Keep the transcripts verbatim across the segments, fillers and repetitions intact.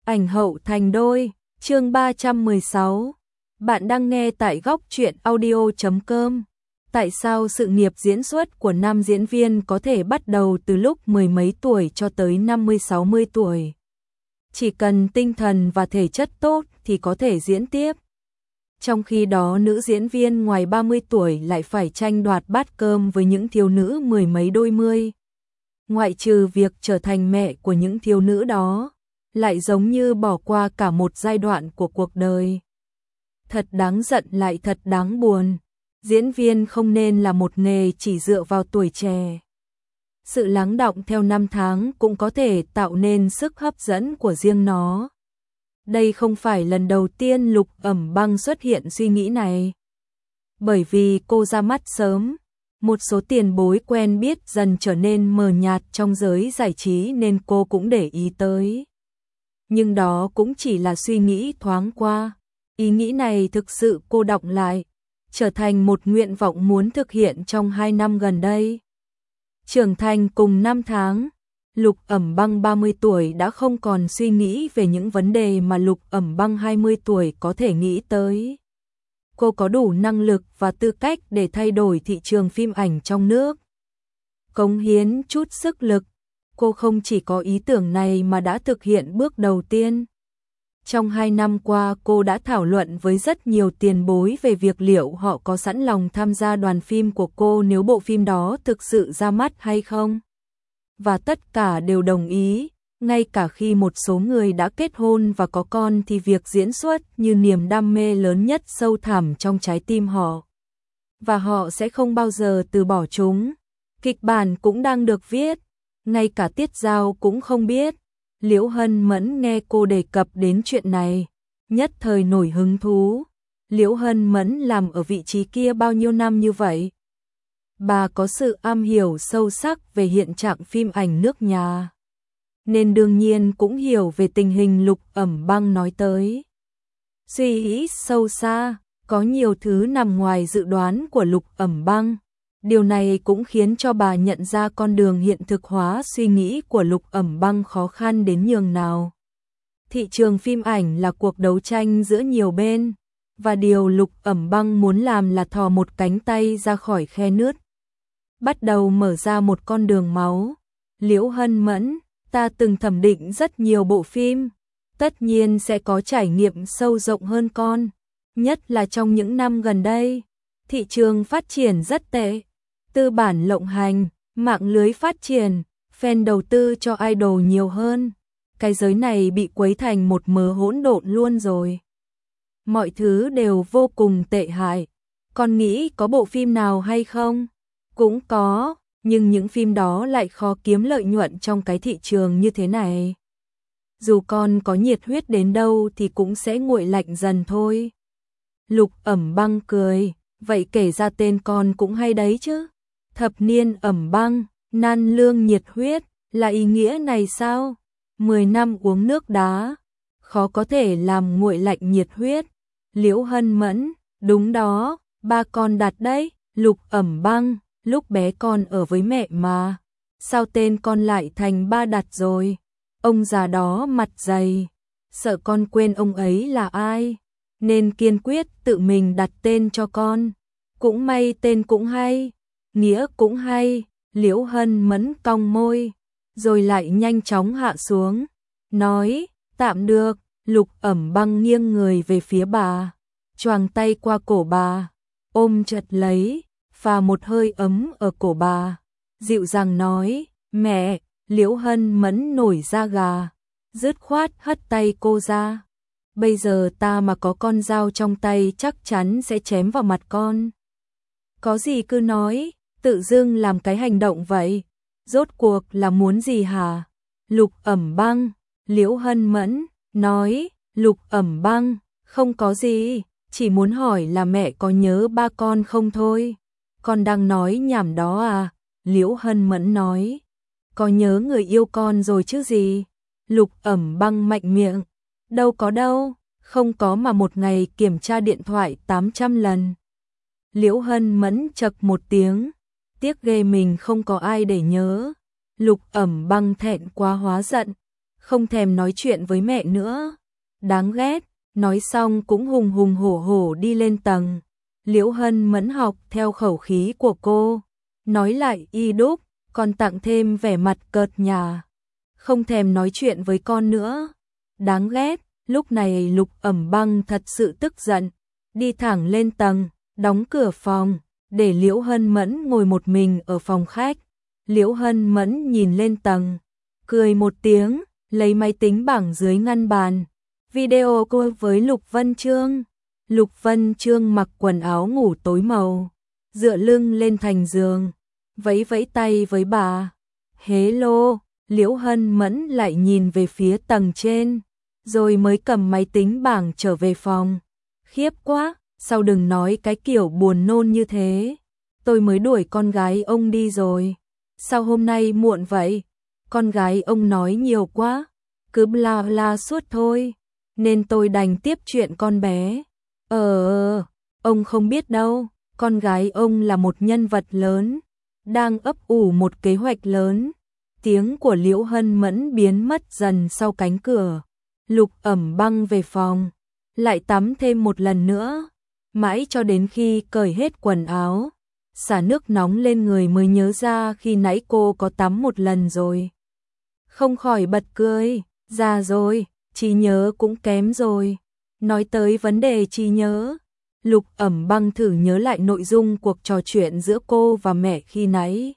Ảnh hậu thành đôi, chương ba trăm mười sáu. Bạn đang nghe tại góc truyện audio chấm com. Tại sao sự nghiệp diễn xuất của nam diễn viên có thể bắt đầu từ lúc mười mấy tuổi cho tới năm mươi sáu mươi tuổi? Chỉ cần tinh thần và thể chất tốt thì có thể diễn tiếp. Trong khi đó nữ diễn viên ngoài ba mươi tuổi lại phải tranh đoạt bát cơm với những thiếu nữ mười mấy đôi mươi. Ngoại trừ việc trở thành mẹ của những thiếu nữ đó, lại giống như bỏ qua cả một giai đoạn của cuộc đời. Thật đáng giận lại thật đáng buồn. Diễn viên không nên là một nghề chỉ dựa vào tuổi trẻ. Sự lắng đọng theo năm tháng cũng có thể tạo nên sức hấp dẫn của riêng nó. Đây không phải lần đầu tiên Lục Ẩm Băng xuất hiện suy nghĩ này. Bởi vì cô ra mắt sớm, một số tiền bối quen biết dần trở nên mờ nhạt trong giới giải trí nên cô cũng để ý tới. Nhưng đó cũng chỉ là suy nghĩ thoáng qua. Ý nghĩ này thực sự cô đọng lại, trở thành một nguyện vọng muốn thực hiện trong hai năm gần đây. Trưởng thành cùng năm tháng, Lục Ẩm Băng ba mươi tuổi đã không còn suy nghĩ về những vấn đề mà Lục Ẩm Băng hai mươi tuổi có thể nghĩ tới. Cô có đủ năng lực và tư cách để thay đổi thị trường phim ảnh trong nước. Cống hiến chút sức lực, cô không chỉ có ý tưởng này mà đã thực hiện bước đầu tiên. Trong hai năm qua cô đã thảo luận với rất nhiều tiền bối về việc liệu họ có sẵn lòng tham gia đoàn phim của cô nếu bộ phim đó thực sự ra mắt hay không. Và tất cả đều đồng ý, ngay cả khi một số người đã kết hôn và có con thì việc diễn xuất như niềm đam mê lớn nhất sâu thẳm trong trái tim họ. Và họ sẽ không bao giờ từ bỏ chúng. Kịch bản cũng đang được viết, ngay cả Tiết Giao cũng không biết. Liễu Hân Mẫn nghe cô đề cập đến chuyện này, nhất thời nổi hứng thú. Liễu Hân Mẫn làm ở vị trí kia bao nhiêu năm như vậy? Bà có sự am hiểu sâu sắc về hiện trạng phim ảnh nước nhà, nên đương nhiên cũng hiểu về tình hình Lục Ẩm Băng nói tới. Suy nghĩ sâu xa, có nhiều thứ nằm ngoài dự đoán của Lục Ẩm Băng. Điều này cũng khiến cho bà nhận ra con đường hiện thực hóa suy nghĩ của Lục Ẩm Băng khó khăn đến nhường nào. Thị trường phim ảnh là cuộc đấu tranh giữa nhiều bên, và điều Lục Ẩm Băng muốn làm là thò một cánh tay ra khỏi khe nứt, bắt đầu mở ra một con đường máu. Liễu Hân Mẫn, ta từng thẩm định rất nhiều bộ phim, tất nhiên sẽ có trải nghiệm sâu rộng hơn con, nhất là trong những năm gần đây. Thị trường phát triển rất tệ, tư bản lộng hành, mạng lưới phát triển, fan đầu tư cho idol nhiều hơn. Cái giới này bị quấy thành một mớ hỗn độn luôn rồi. Mọi thứ đều vô cùng tệ hại. Con nghĩ có bộ phim nào hay không? Cũng có, nhưng những phim đó lại khó kiếm lợi nhuận trong cái thị trường như thế này. Dù con có nhiệt huyết đến đâu thì cũng sẽ nguội lạnh dần thôi. Lục Ẩm Băng cười, vậy kể ra tên con cũng hay đấy chứ. Thập niên ẩm băng, nan lương nhiệt huyết, là ý nghĩa này sao? Mười năm uống nước đá, khó có thể làm nguội lạnh nhiệt huyết. Liễu Hân Mẫn, đúng đó, ba con đặt đấy. Lục Ẩm Băng, lúc bé con ở với mẹ mà, sao tên con lại thành ba đặt rồi? Ông già đó mặt dày, sợ con quên ông ấy là ai, nên kiên quyết tự mình đặt tên cho con. Cũng may tên cũng hay, nghĩa cũng hay. Liễu Hân Mẫn cong môi, rồi lại nhanh chóng hạ xuống, nói, tạm được. Lục Ẩm Băng nghiêng người về phía bà, choàng tay qua cổ bà, ôm chặt lấy, phà một hơi ấm ở cổ bà, dịu dàng nói, mẹ. Liễu Hân Mẫn nổi da gà, dứt khoát hất tay cô ra. Bây giờ ta mà có con dao trong tay chắc chắn sẽ chém vào mặt con. Có gì cứ nói, tự dưng làm cái hành động vậy, rốt cuộc là muốn gì hả? Lục Ẩm Băng, Liễu Hân Mẫn nói, Lục Ẩm Băng, không có gì, chỉ muốn hỏi là mẹ có nhớ ba con không thôi. Con đang nói nhảm đó à? Liễu Hân Mẫn nói, có nhớ người yêu con rồi chứ gì? Lục Ẩm Băng mạnh miệng, đâu có đâu, không có mà một ngày kiểm tra điện thoại tám trăm lần. Liễu Hân Mẫn chậc một tiếng, tiếc ghê mình không có ai để nhớ. Lục Ẩm Băng thẹn quá hóa giận, không thèm nói chuyện với mẹ nữa. Đáng ghét, nói xong cũng hùng hùng hổ hổ đi lên tầng. Liễu Hân Mẫn học theo khẩu khí của cô, nói lại y đúc, còn tặng thêm vẻ mặt cợt nhả. Không thèm nói chuyện với con nữa. Đáng ghét, lúc này Lục Ẩm Băng thật sự tức giận, đi thẳng lên tầng, đóng cửa phòng, để Liễu Hân Mẫn ngồi một mình ở phòng khách. Liễu Hân Mẫn nhìn lên tầng, cười một tiếng, lấy máy tính bảng dưới ngăn bàn. Video cô với Lục Vân Chương. Lục Vân Chương mặc quần áo ngủ tối màu, dựa lưng lên thành giường, vẫy vẫy tay với bà. Hello, Liễu Hân Mẫn lại nhìn về phía tầng trên, rồi mới cầm máy tính bảng trở về phòng. Khiếp quá, sao đừng nói cái kiểu buồn nôn như thế. Tôi mới đuổi con gái ông đi rồi. Sao hôm nay muộn vậy? Con gái ông nói nhiều quá, cứ bla bla suốt thôi, nên tôi đành tiếp chuyện con bé. Ờ, ông không biết đâu, con gái ông là một nhân vật lớn, đang ấp ủ một kế hoạch lớn. Tiếng của Liễu Hân Mẫn biến mất dần sau cánh cửa. Lục Ẩm Băng về phòng, lại tắm thêm một lần nữa, mãi cho đến khi cởi hết quần áo, xả nước nóng lên người mới nhớ ra khi nãy cô có tắm một lần rồi. Không khỏi bật cười, già rồi, trí nhớ cũng kém rồi. Nói tới vấn đề trí nhớ, Lục Ẩm Băng thử nhớ lại nội dung cuộc trò chuyện giữa cô và mẹ khi nãy.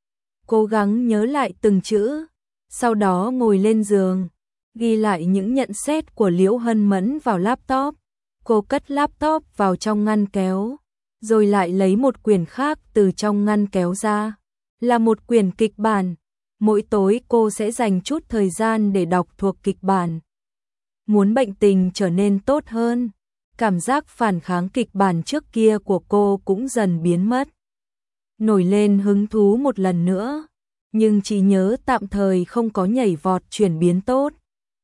Cố gắng nhớ lại từng chữ, sau đó ngồi lên giường, ghi lại những nhận xét của Liễu Hân Mẫn vào laptop. Cô cất laptop vào trong ngăn kéo, rồi lại lấy một quyển khác từ trong ngăn kéo ra. Là một quyển kịch bản. Mỗi tối cô sẽ dành chút thời gian để đọc thuộc kịch bản. Muốn bệnh tình trở nên tốt hơn, cảm giác phản kháng kịch bản trước kia của cô cũng dần biến mất. Nổi lên hứng thú một lần nữa, nhưng trí nhớ tạm thời không có nhảy vọt chuyển biến tốt.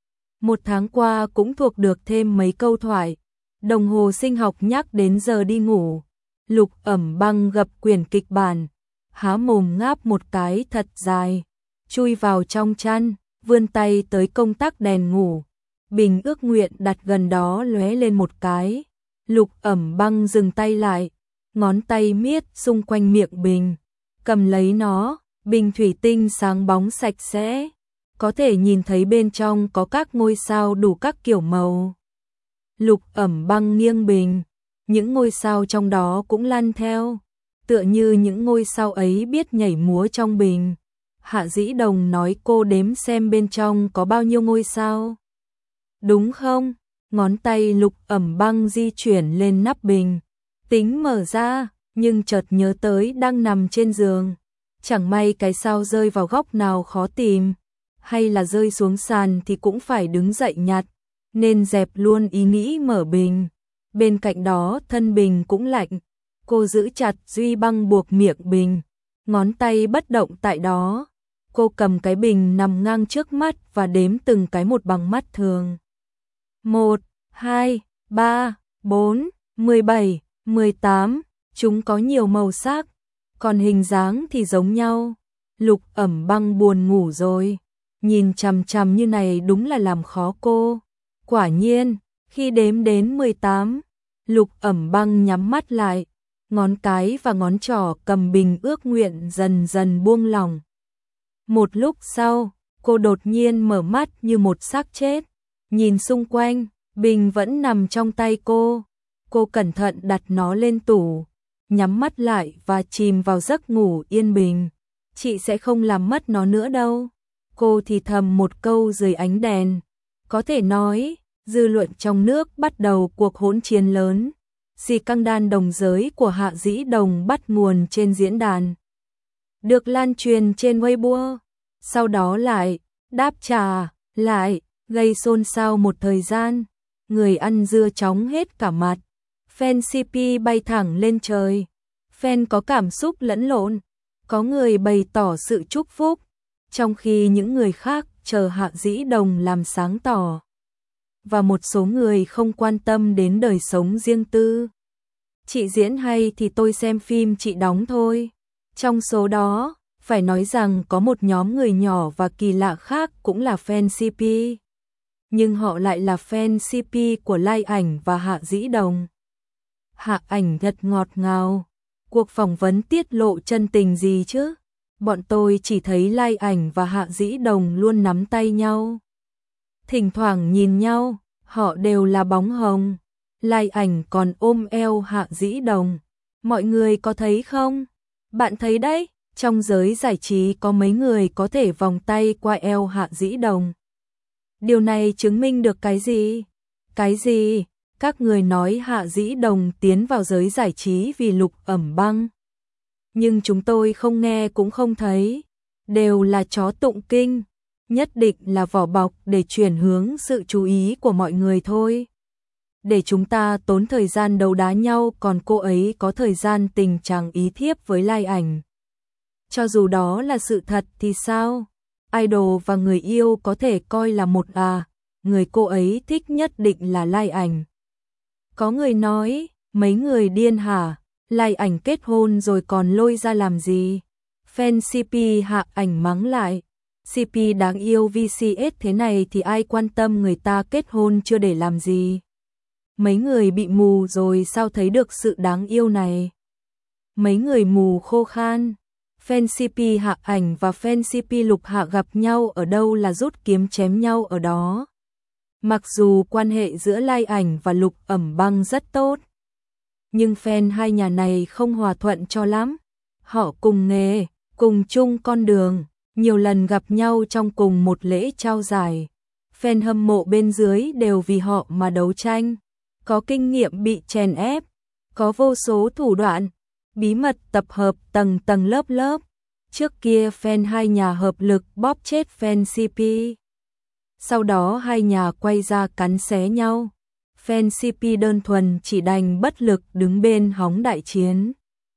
Một tháng qua cũng thuộc được thêm mấy câu thoại. Đồng hồ sinh học nhắc đến giờ đi ngủ. Lục Ẩm Băng gập quyển kịch bản, há mồm ngáp một cái thật dài, chui vào trong chăn, vươn tay tới công tắc đèn ngủ. Bình ước nguyện đặt gần đó lóe lên một cái. Lục Ẩm Băng dừng tay lại, ngón tay miết xung quanh miệng bình, cầm lấy nó. Bình thủy tinh sáng bóng sạch sẽ, có thể nhìn thấy bên trong có các ngôi sao đủ các kiểu màu. Lục Ẩm Băng nghiêng bình, những ngôi sao trong đó cũng lăn theo, tựa như những ngôi sao ấy biết nhảy múa trong bình. Hạ Dĩ Đồng nói cô đếm xem bên trong có bao nhiêu ngôi sao. Đúng không? Ngón tay Lục Ẩm Băng di chuyển lên nắp bình, tính mở ra, nhưng chợt nhớ tới đang nằm trên giường. Chẳng may cái sao rơi vào góc nào khó tìm, hay là rơi xuống sàn thì cũng phải đứng dậy nhặt, nên dẹp luôn ý nghĩ mở bình. Bên cạnh đó thân bình cũng lạnh, cô giữ chặt duy băng buộc miệng bình, ngón tay bất động tại đó. Cô cầm cái bình nằm ngang trước mắt và đếm từng cái một bằng mắt thường. Một, hai, ba, bốn, mười bảy, mười tám, chúng có nhiều màu sắc, còn hình dáng thì giống nhau. Lục Ẩm Băng buồn ngủ rồi, nhìn chằm chằm như này đúng là làm khó cô. Quả nhiên, khi đếm đến mười tám, Lục Ẩm Băng nhắm mắt lại, ngón cái và ngón trỏ cầm bình ước nguyện dần dần buông lỏng. Một lúc sau, cô đột nhiên mở mắt như một xác chết, nhìn xung quanh, bình vẫn nằm trong tay cô. Cô cẩn thận đặt nó lên tủ, nhắm mắt lại và chìm vào giấc ngủ yên bình. Chị sẽ không làm mất nó nữa đâu. Cô thì thầm một câu dưới ánh đèn. Có thể nói, dư luận trong nước bắt đầu cuộc hỗn chiến lớn. Xì căng đan đồng giới của Hạ Dĩ Đồng bắt nguồn trên diễn đàn, được lan truyền trên Weibo, sau đó lại đáp trả lại, gây xôn xao một thời gian. Người ăn dưa chóng hết cả mặt, fan xê pê bay thẳng lên trời. Fan có cảm xúc lẫn lộn, có người bày tỏ sự chúc phúc, trong khi những người khác chờ Hạ Dĩ Đồng làm sáng tỏ. Và một số người không quan tâm đến đời sống riêng tư. Chị diễn hay thì tôi xem phim chị đóng thôi. Trong số đó, Phải nói rằng có một nhóm người nhỏ và kỳ lạ khác cũng là fan xê pê. Nhưng họ lại là fan xê pê của Lai Ảnh và Hạ Dĩ Đồng. Hạ Ảnh thật ngọt ngào. Cuộc phỏng vấn tiết lộ chân tình gì chứ? Bọn tôi chỉ thấy Lai Ảnh và Hạ Dĩ Đồng luôn nắm tay nhau. Thỉnh thoảng nhìn nhau, họ đều là bóng hồng. Lai Ảnh còn ôm eo Hạ Dĩ Đồng. Mọi người có thấy không? Bạn thấy đấy, trong giới giải trí có mấy người có thể vòng tay qua eo Hạ Dĩ Đồng. Điều này chứng minh được cái gì? Cái gì? Các người nói Hạ Dĩ Đồng tiến vào giới giải trí vì Lục Ẩm Băng. Nhưng chúng tôi không nghe cũng không thấy. Đều là chó tụng kinh. Nhất định là vỏ bọc để chuyển hướng sự chú ý của mọi người thôi. Để chúng ta tốn thời gian đấu đá nhau, còn cô ấy có thời gian tình trạng ý thiếp với Lai Ảnh. Cho dù đó là sự thật thì sao? Idol và người yêu có thể coi là một à, người cô ấy thích nhất định là Lai Ảnh. Có người nói, mấy người điên hả? Lai Ảnh kết hôn rồi còn lôi ra làm gì? Fan xê pê Hạ Ảnh mắng lại. xê pê đáng yêu vê xê ét thế này thì ai quan tâm người ta kết hôn chưa để làm gì? Mấy người bị mù rồi sao thấy được sự đáng yêu này? Mấy người mù khô khan. Fan xê pê Hạ Ảnh và fan xê pê Lục Hạ gặp nhau ở đâu là rút kiếm chém nhau ở đó. Mặc dù quan hệ giữa Lai Ảnh và Lục Ẩm Băng rất tốt, nhưng fan hai nhà này không hòa thuận cho lắm. Họ cùng nghề, cùng chung con đường, nhiều lần gặp nhau trong cùng một lễ trao giải. Fan hâm mộ bên dưới đều vì họ mà đấu tranh, có kinh nghiệm bị chèn ép, có vô số thủ đoạn, bí mật tập hợp tầng tầng lớp lớp. Trước kia fan hai nhà hợp lực bóp chết fan xê pê. Sau đó hai nhà quay ra cắn xé nhau. Fan xê pê đơn thuần chỉ đành bất lực đứng bên hóng đại chiến.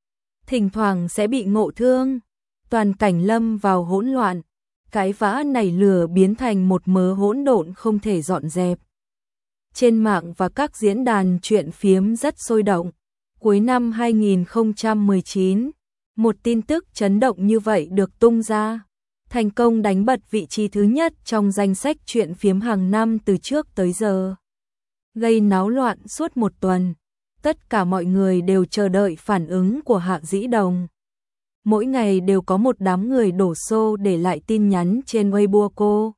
Thỉnh thoảng sẽ bị ngộ thương. Toàn cảnh lâm vào hỗn loạn. Cái vã nảy lửa biến thành một mớ hỗn độn không thể dọn dẹp. Trên mạng và các diễn đàn chuyện phiếm rất sôi động. Cuối năm hai nghìn không trăm mười chín, một tin tức chấn động như vậy được tung ra, thành công đánh bật vị trí thứ nhất trong danh sách chuyện phiếm hàng năm từ trước tới giờ. Gây náo loạn suốt một tuần, tất cả mọi người đều chờ đợi phản ứng của Hạ Dĩ Đồng. Mỗi ngày đều có một đám người đổ xô để lại tin nhắn trên Weibo cô.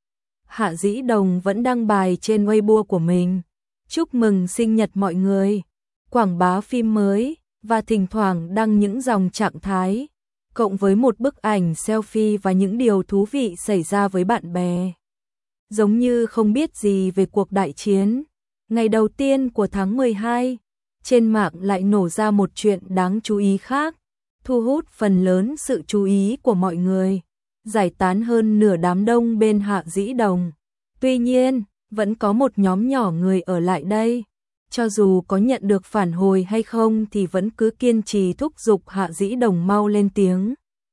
Hạ Dĩ Đồng vẫn đăng bài trên Weibo của mình, chúc mừng sinh nhật mọi người, quảng bá phim mới và thỉnh thoảng đăng những dòng trạng thái, cộng với một bức ảnh selfie và những điều thú vị xảy ra với bạn bè. Giống như không biết gì về cuộc đại chiến. Ngày đầu tiên của tháng mười hai, trên mạng lại nổ ra một chuyện đáng chú ý khác, thu hút phần lớn sự chú ý của mọi người, giải tán hơn nửa đám đông bên Hạ Dĩ Đồng. Tuy nhiên, vẫn có một nhóm nhỏ người ở lại đây. Cho dù có nhận được phản hồi hay không thì vẫn cứ kiên trì thúc giục Hạ Dĩ Đồng mau lên tiếng.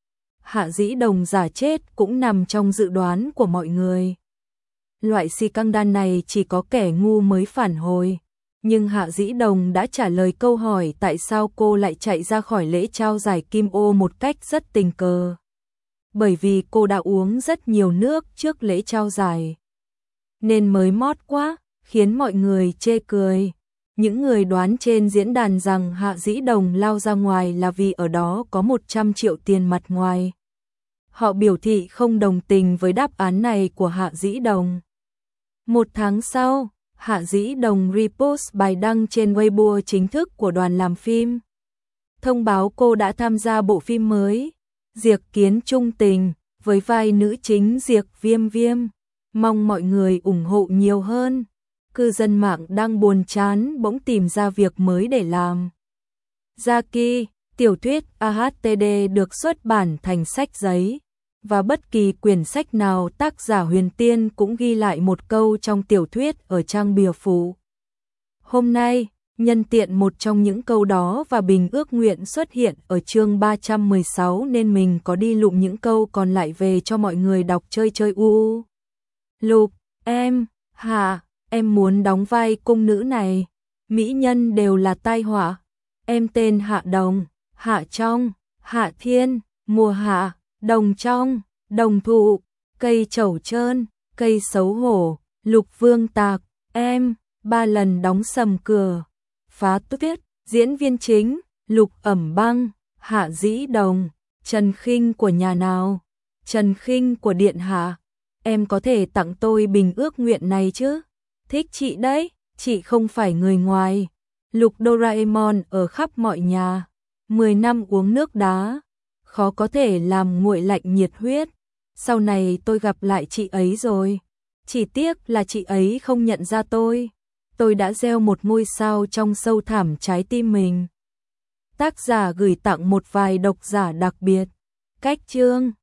Hạ Dĩ Đồng giả chết cũng nằm trong dự đoán của mọi người. Loại si căng đan này chỉ có kẻ ngu mới phản hồi. Nhưng Hạ Dĩ Đồng đã trả lời câu hỏi tại sao cô lại chạy ra khỏi lễ trao giải Kim Ô một cách rất tình cờ. Bởi vì cô đã uống rất nhiều nước trước lễ trao giải, nên mới mót quá, khiến mọi người chê cười. Những người đoán trên diễn đàn rằng Hạ Dĩ Đồng lao ra ngoài là vì ở đó có một trăm triệu tiền mặt ngoài. Họ biểu thị không đồng tình với đáp án này của Hạ Dĩ Đồng. Một tháng sau, Hạ Dĩ Đồng repost bài đăng trên Weibo chính thức của đoàn làm phim, thông báo cô đã tham gia bộ phim mới Diệc Kiến Trung Tình với vai nữ chính Diệc Viêm Viêm, mong mọi người ủng hộ nhiều hơn. Cư dân mạng đang buồn chán bỗng tìm ra việc mới để làm. Jackie, tiểu thuyết a hát tê đê được xuất bản thành sách giấy, và bất kỳ quyển sách nào tác giả Huyền Tiên cũng ghi lại một câu trong tiểu thuyết ở trang bìa phụ. Hôm nay, nhân tiện một trong những câu đó và bình ước nguyện xuất hiện ở chương ba trăm mười sáu nên mình có đi lụm những câu còn lại về cho mọi người đọc chơi chơi u u. Lục, em, Hạ, em muốn đóng vai cung nữ này. Mỹ nhân đều là tai họa. Em tên Hạ Đồng, Hạ Trong, Hạ Thiên, mùa hạ, đồng trong, đồng thụ, cây trầu trơn, cây xấu hổ, Lục Vương Tạc, em, ba lần đóng sầm cửa, phá tuyết, diễn viên chính, Lục Ẩm Băng, Hạ Dĩ Đồng, Trần Khinh của nhà nào? Trần Khinh của Điện Hạ. Em có thể tặng tôi bình ước nguyện này chứ? Thích chị đấy, chị không phải người ngoài. Lục Doraemon ở khắp mọi nhà. Mười năm uống nước đá, khó có thể làm nguội lạnh nhiệt huyết. Sau này tôi gặp lại chị ấy rồi. Chỉ tiếc là chị ấy không nhận ra tôi. Tôi đã gieo một ngôi sao trong sâu thẳm trái tim mình. Tác giả gửi tặng một vài độc giả đặc biệt. Cách chương